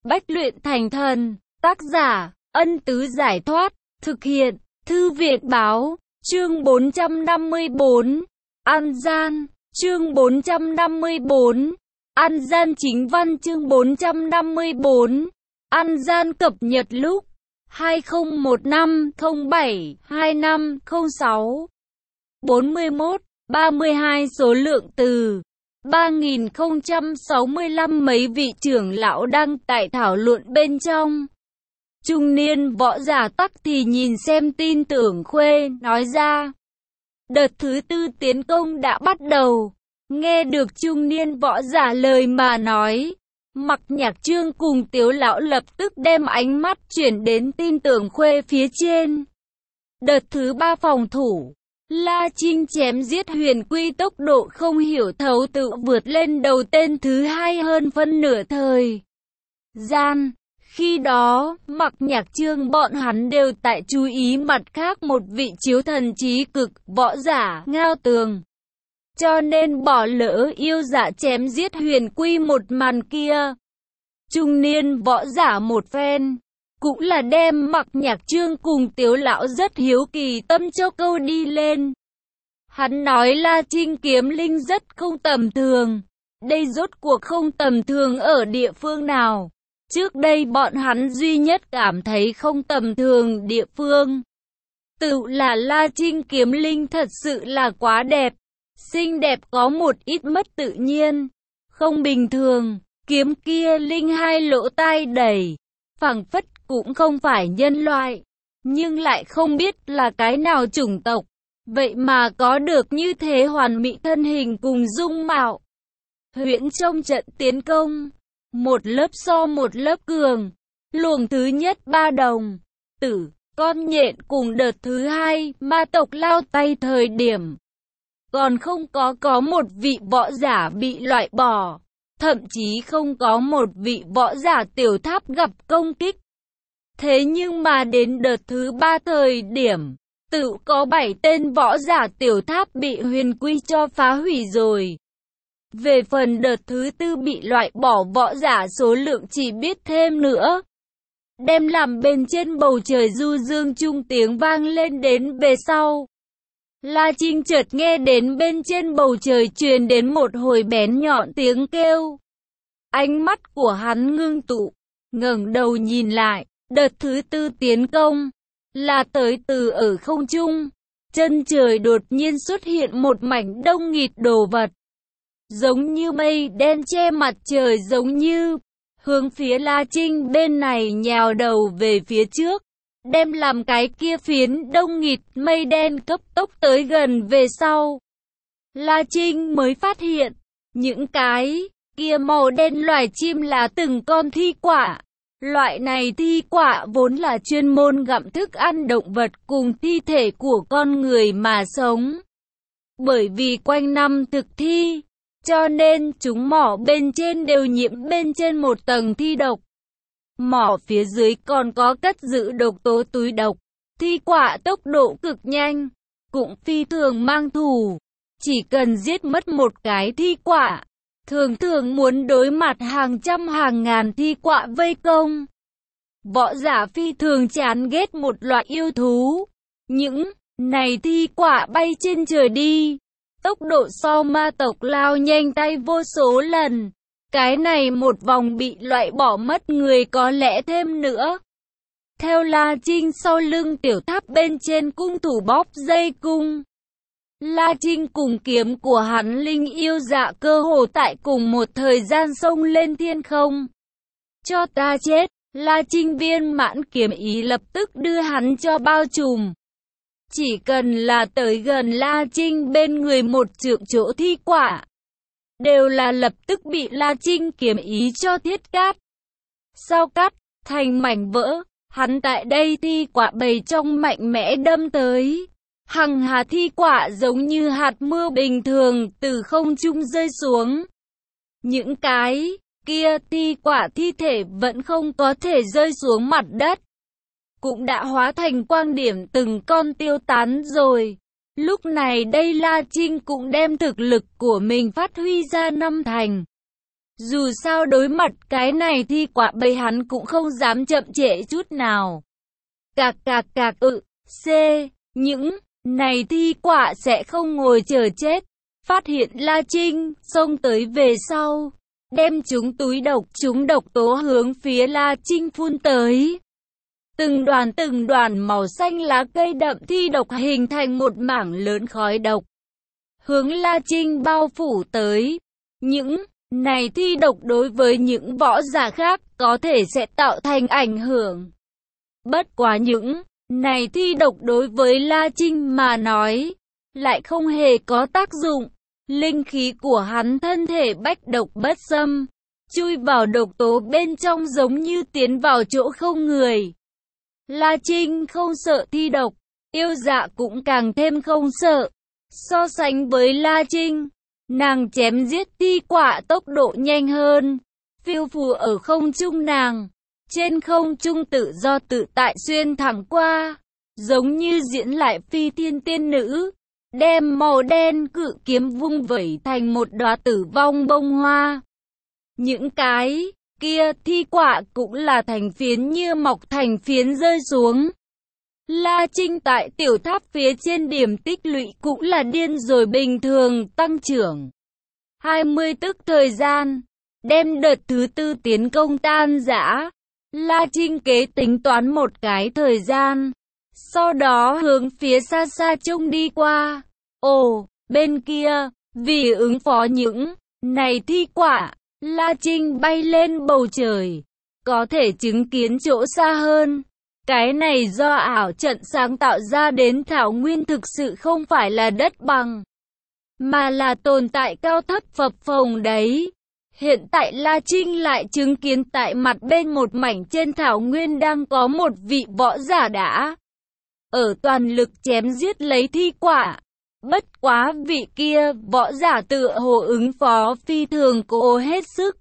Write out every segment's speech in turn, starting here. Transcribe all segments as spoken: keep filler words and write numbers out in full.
Bách luyện thành thần. Tác giả, Ân Tứ Giải Thoát. Thực hiện, Thư Viện Báo. Chương bốn trăm năm mươi bốn. An gian. Chương bốn trăm năm mươi bốn. An gian chính văn. Chương bốn trăm năm mươi bốn. An gian cập nhật lúc hai không một năm không bảy hai năm không sáu. bốn mươi mốt, ba mươi hai số lượng từ ba nghìn không trăm sáu mươi lăm. Mấy vị trưởng lão đang tại thảo luận bên trong. Trung niên võ giả Tắc thì nhìn xem tin tưởng Khuê, nói ra. Đợt thứ tư tiến công đã bắt đầu. Nghe được trung niên võ giả lời mà nói, Mặc Nhạc Trương cùng Tiếu lão lập tức đem ánh mắt chuyển đến tin tưởng Khuê phía trên. Đợt thứ ba phòng thủ, La Trinh chém giết Huyền Quy tốc độ không hiểu thấu tự vượt lên đầu tên thứ hai hơn phân nửa thời gian. Khi đó, Mặc Nhạc Trương bọn hắn đều tại chú ý mặt khác một vị chiếu thần trí cực võ giả Ngao Tường. Cho nên bỏ lỡ yêu dạ chém giết Huyền Quy một màn kia. Trung niên võ giả một phen, cũng là đem Mặc Nhạc Trương cùng Tiếu lão rất hiếu kỳ tâm cho câu đi lên. Hắn nói La Trinh kiếm linh rất không tầm thường. Đây rốt cuộc không tầm thường ở địa phương nào? Trước đây bọn hắn duy nhất cảm thấy không tầm thường địa phương tự là La Trinh kiếm linh thật sự là quá đẹp. Xinh đẹp có một ít mất tự nhiên, không bình thường. Kiếm kia linh hai lỗ tai đầy, phảng phất cũng không phải nhân loại, nhưng lại không biết là cái nào chủng tộc. Vậy mà có được như thế hoàn mỹ thân hình cùng dung mạo. Huyễn trong trận tiến công, một lớp so một lớp cường. Luồng thứ nhất ba đồng tử, con nhện cùng đợt thứ hai ma tộc lao tay thời điểm. Còn không có có một vị võ giả bị loại bỏ. Thậm chí không có một vị võ giả tiểu tháp gặp công kích. Thế nhưng mà đến đợt thứ ba thời điểm, tự có bảy tên võ giả tiểu tháp bị Huyền Quy cho phá hủy rồi. Về phần đợt thứ tư bị loại bỏ võ giả số lượng chỉ biết thêm nữa. Đem làm bên trên bầu trời du dương chung tiếng vang lên đến về sau. La Trinh chợt nghe đến bên trên bầu trời truyền đến một hồi bén nhọn tiếng kêu. Ánh mắt của hắn ngưng tụ, ngẩng đầu nhìn lại, đợt thứ tư tiến công là tới từ ở không trung. Chân trời đột nhiên xuất hiện một mảnh đông nghịt đồ vật, giống như mây đen che mặt trời, giống như hướng phía La Trinh bên này nhào đầu về phía trước. Đem làm cái kia phiến đông nghịt mây đen cấp tốc tới gần về sau. La Trinh mới phát hiện, những cái kia màu đen loài chim là từng con thi quả. Loại này thi quả vốn là chuyên môn gặm thức ăn động vật cùng thi thể của con người mà sống. Bởi vì quanh năm thực thi, cho nên chúng mỏ bên trên đều nhiễm bên trên một tầng thi độc. Mỏ phía dưới còn có cất giữ độc tố túi độc. Thi quả tốc độ cực nhanh, cũng phi thường mang thù. Chỉ cần giết mất một cái thi quả, thường thường muốn đối mặt hàng trăm hàng ngàn thi quả vây công. Võ giả phi thường chán ghét một loại yêu thú. Những này thi quả bay trên trời đi, tốc độ so ma tộc lao nhanh tay vô số lần. Cái này một vòng bị loại bỏ mất người có lẽ thêm nữa. Theo La Trinh sau lưng tiểu tháp bên trên cung thủ bóp dây cung. La Trinh cùng kiếm của hắn linh yêu dạ cơ hồ tại cùng một thời gian xông lên thiên không. Cho ta chết, La Trinh viên mãn kiếm ý lập tức đưa hắn cho bao trùm. Chỉ cần là tới gần La Trinh bên người một trượng chỗ thi quả, đều là lập tức bị La Trinh kiếm ý cho thiết cát. Sao cắt thành mảnh vỡ, hắn tại đây thi quả bầy trong mạnh mẽ đâm tới. Hằng hà thi quả giống như hạt mưa bình thường từ không trung rơi xuống. Những cái kia thi quả thi thể vẫn không có thể rơi xuống mặt đất, cũng đã hóa thành quang điểm từng con tiêu tán rồi. Lúc này đây La Trinh cũng đem thực lực của mình phát huy ra năm thành. Dù sao đối mặt cái này thi quả bầy hắn cũng không dám chậm trễ chút nào. Cạc cạc cạc ự, C, những này thi quả sẽ không ngồi chờ chết. Phát hiện La Trinh, xông tới về sau, đem chúng túi độc, chúng độc tố hướng phía La Trinh phun tới. Từng đoàn từng đoàn màu xanh lá cây đậm thi độc hình thành một mảng lớn khói độc. Hướng La Trinh bao phủ tới. Những này thi độc đối với những võ giả khác có thể sẽ tạo thành ảnh hưởng. Bất quá những này thi độc đối với La Trinh mà nói, lại không hề có tác dụng. Linh khí của hắn thân thể bách độc bất xâm, chui vào độc tố bên trong giống như tiến vào chỗ không người. La Trinh không sợ thi độc, Yêu Dạ cũng càng thêm không sợ. So sánh với La Trinh, nàng chém giết thi quả tốc độ nhanh hơn, phiêu phù ở không trung nàng, trên không trung tự do tự tại xuyên thẳng qua, giống như diễn lại phi thiên tiên nữ, đem màu đen cự kiếm vung vẩy thành một đóa tử vong bông hoa. Những cái kia thi quả cũng là thành phiến như mọc thành phiến rơi xuống. La Trinh tại tiểu tháp phía trên điểm tích lũy cũng là điên rồi bình thường tăng trưởng. hai mươi tức thời gian, đem đợt thứ tư tiến công tan rã. La Trinh kế tính toán một cái thời gian, sau đó hướng phía xa xa trông đi qua. Ồ, bên kia, vì ứng phó những này thi quả, La Trinh bay lên bầu trời, có thể chứng kiến chỗ xa hơn. Cái này do ảo trận sáng tạo ra đến thảo nguyên thực sự không phải là đất bằng, mà là tồn tại cao thấp phập phồng đấy. Hiện tại La Trinh lại chứng kiến tại mặt bên một mảnh trên thảo nguyên đang có một vị võ giả đã ở toàn lực chém giết lấy thi quả. Bất quá vị kia võ giả tựa hồ ứng phó phi thường cố hết sức.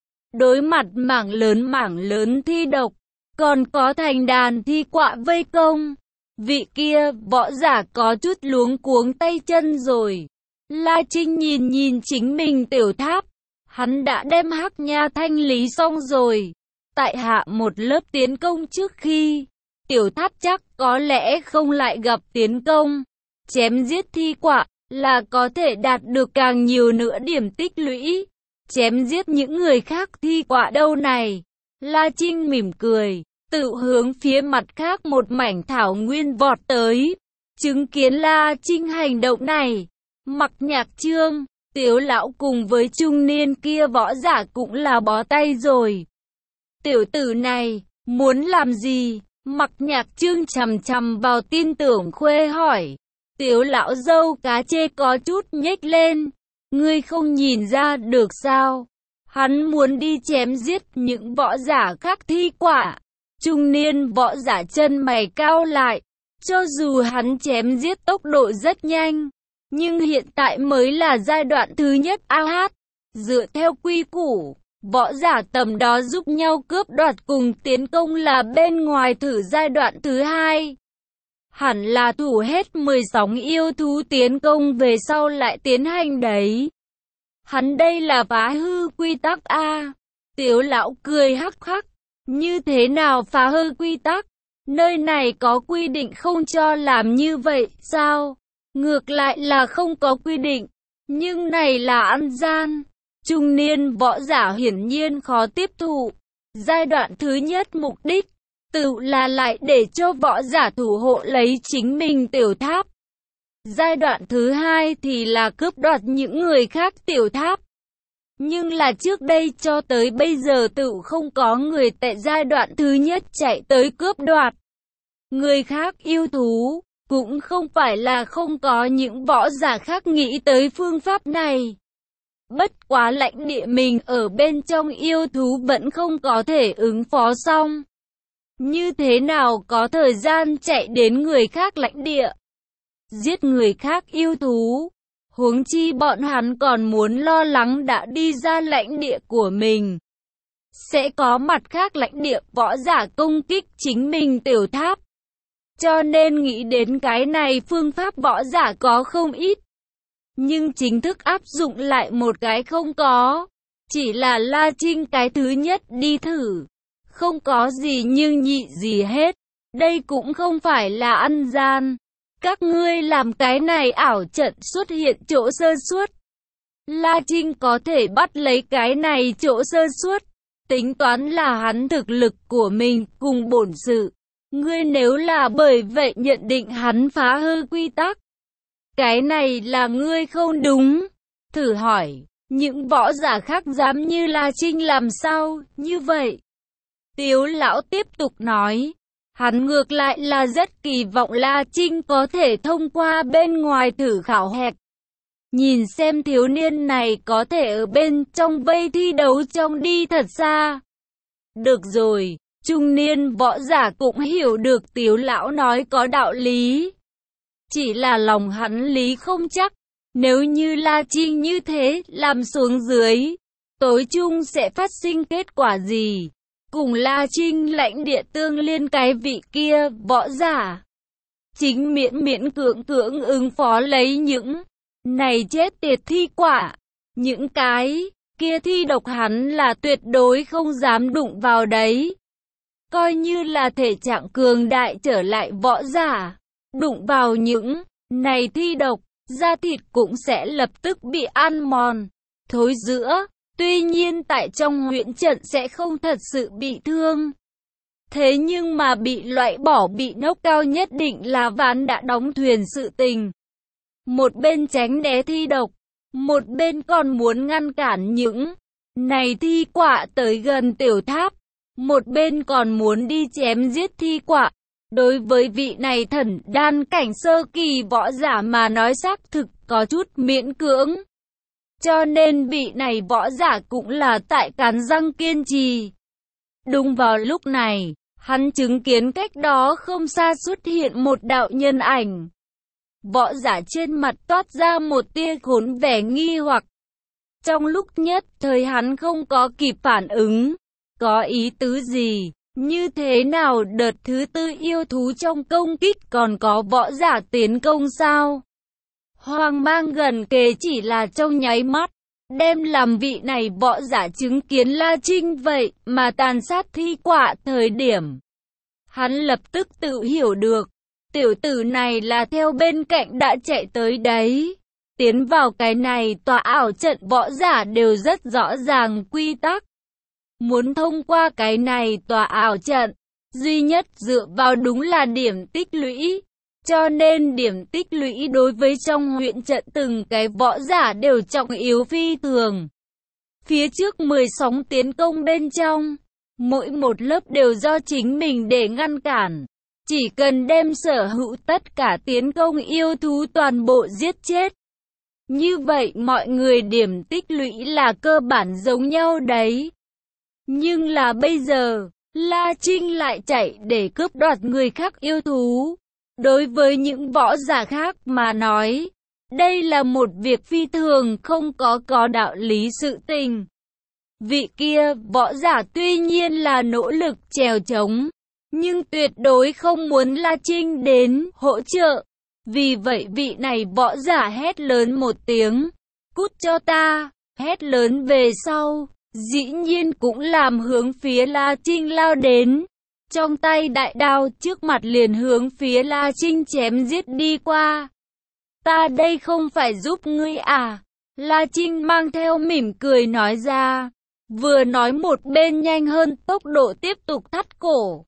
Đối mặt mảng lớn mảng lớn thi độc, còn có thành đàn thi quả vây công. Vị kia võ giả có chút luống cuống tay chân rồi. La Trinh nhìn nhìn chính mình tiểu tháp. Hắn đã đem Hắc Nha thanh lý xong rồi. Tại hạ một lớp tiến công trước khi tiểu tháp chắc có lẽ không lại gặp tiến công. Chém giết thi quả là có thể đạt được càng nhiều nữa điểm tích lũy. Chém giết những người khác thi quả đâu này. La Trinh mỉm cười, tự hướng phía mặt khác một mảnh thảo nguyên vọt tới. Chứng kiến La Trinh hành động này, Mặc Nhạc Trương, Tiếu lão cùng với trung niên kia võ giả cũng là bó tay rồi. Tiểu tử này, muốn làm gì? Mặc Nhạc Trương chằm chằm vào tin tưởng khuê hỏi. Tiếu lão dâu cá chê có chút nhếch lên. Ngươi không nhìn ra được sao? Hắn muốn đi chém giết những võ giả khác thi quả. Trung niên võ giả chân mày cao lại. Cho dù hắn chém giết tốc độ rất nhanh, nhưng hiện tại mới là giai đoạn thứ nhất a hát. Dựa theo quy củ, võ giả tầm đó giúp nhau cướp đoạt cùng tiến công là bên ngoài thử giai đoạn thứ hai. Hẳn là thủ hết mười sóng yêu thú tiến công về sau lại tiến hành đấy. Hắn đây là phá hư quy tắc a. Tiếu lão cười hắc hắc. Như thế nào phá hư quy tắc? Nơi này có quy định không cho làm như vậy sao? Ngược lại là không có quy định. Nhưng này là ăn gian. Trung niên võ giả hiển nhiên khó tiếp thụ. Giai đoạn thứ nhất mục đích tự là lại để cho võ giả thủ hộ lấy chính mình tiểu tháp. Giai đoạn thứ hai thì là cướp đoạt những người khác tiểu tháp. Nhưng là trước đây cho tới bây giờ tự không có người tại giai đoạn thứ nhất chạy tới cướp đoạt người khác yêu thú. Cũng không phải là không có những võ giả khác nghĩ tới phương pháp này. Bất quá lãnh địa mình ở bên trong yêu thú vẫn không có thể ứng phó xong. Như thế nào có thời gian chạy đến người khác lãnh địa, giết người khác yêu thú. Huống chi bọn hắn còn muốn lo lắng đã đi ra lãnh địa của mình, sẽ có mặt khác lãnh địa võ giả công kích chính mình tiểu tháp. Cho nên nghĩ đến cái này phương pháp võ giả có không ít. Nhưng chính thức áp dụng lại một cái không có. Chỉ là La Trinh cái thứ nhất đi thử. Không có gì nhưng nhị gì hết. Đây cũng không phải là ăn gian. Các ngươi làm cái này ảo trận xuất hiện chỗ sơ suất. La Trinh có thể bắt lấy cái này chỗ sơ suất. Tính toán là hắn thực lực của mình cùng bổn sự. Ngươi nếu là bởi vậy nhận định hắn phá hư quy tắc. Cái này là ngươi không đúng. Thử hỏi, những võ giả khác dám như La Trinh làm sao, như vậy? Tiếu lão tiếp tục nói. Hắn ngược lại là rất kỳ vọng La Trinh có thể thông qua bên ngoài thử khảo hạch. Nhìn xem thiếu niên này có thể ở bên trong vây thi đấu trong đi thật xa. Được rồi, trung niên võ giả cũng hiểu được Tiếu lão nói có đạo lý. Chỉ là lòng hắn lý không chắc. Nếu như La Trinh như thế làm xuống dưới, tối chung sẽ phát sinh kết quả gì? Cùng La Trinh lãnh địa tương liên cái vị kia võ giả. Chính miễn miễn cưỡng cưỡng ứng phó lấy những này chết tiệt thi quả. Những cái kia thi độc hắn là tuyệt đối không dám đụng vào đấy. Coi như là thể trạng cường đại trở lại võ giả. Đụng vào những này thi độc, da thịt cũng sẽ lập tức bị ăn mòn, thối rữa. Tuy nhiên tại trong huyễn trận sẽ không thật sự bị thương. Thế nhưng mà bị loại bỏ bị nốc cao nhất định là ván đã đóng thuyền sự tình. Một bên tránh né thi độc, một bên còn muốn ngăn cản những này thi quả tới gần tiểu tháp. Một bên còn muốn đi chém giết thi quả. Đối với vị này thần đan cảnh sơ kỳ võ giả mà nói xác thực có chút miễn cưỡng. Cho nên vị này võ giả cũng là tại cắn răng kiên trì. Đúng vào lúc này, hắn chứng kiến cách đó không xa xuất hiện một đạo nhân ảnh. Võ giả trên mặt toát ra một tia khốn vẻ nghi hoặc. Trong lúc nhất thời hắn không có kịp phản ứng. Có ý tứ gì? Như thế nào đợt thứ tư yêu thú trong công kích còn có võ giả tiến công sao? Hoang mang gần kề chỉ là trong nháy mắt. Đem làm vị này võ giả chứng kiến La Trinh vậy mà tàn sát thi quả thời điểm. Hắn lập tức tự hiểu được. Tiểu tử này là theo bên cạnh đã chạy tới đấy. Tiến vào cái này tòa ảo trận võ giả đều rất rõ ràng quy tắc. Muốn thông qua cái này tòa ảo trận, duy nhất dựa vào đúng là điểm tích lũy. Cho nên điểm tích lũy đối với trong huyện trận từng cái võ giả đều trọng yếu phi thường. Phía trước mười sóng tiến công bên trong, mỗi một lớp đều do chính mình để ngăn cản. Chỉ cần đem sở hữu tất cả tiến công yêu thú toàn bộ giết chết. Như vậy mọi người điểm tích lũy là cơ bản giống nhau đấy. Nhưng là bây giờ, La Trinh lại chạy để cướp đoạt người khác yêu thú. Đối với những võ giả khác mà nói, đây là một việc phi thường không có có đạo lý sự tình. Vị kia võ giả tuy nhiên là nỗ lực trèo trống, nhưng tuyệt đối không muốn La Trinh đến hỗ trợ. Vì vậy vị này võ giả hét lớn một tiếng, cút cho ta, hét lớn về sau, dĩ nhiên cũng làm hướng phía La Trinh lao đến. Trong tay đại đao trước mặt liền hướng phía La Trinh chém giết đi qua. Ta đây không phải giúp ngươi à? La Trinh mang theo mỉm cười nói ra. Vừa nói một bên nhanh hơn tốc độ tiếp tục thắt cổ.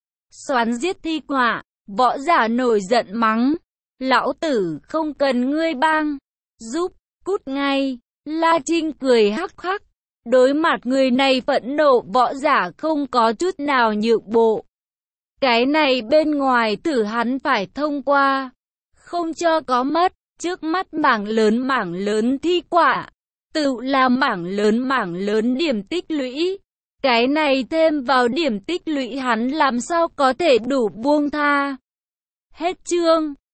Xoắn giết thi quả, võ giả nổi giận mắng. Lão tử không cần ngươi bang, giúp, cút ngay. La Trinh cười hắc hắc. Đối mặt người này phẫn nộ võ giả không có chút nào nhượng bộ. Cái này bên ngoài thử hắn phải thông qua. Không cho có mất, trước mắt mảng lớn mảng lớn thi quả. Tự là mảng lớn mảng lớn điểm tích lũy. Cái này thêm vào điểm tích lũy hắn làm sao có thể đủ buông tha. Hết chương.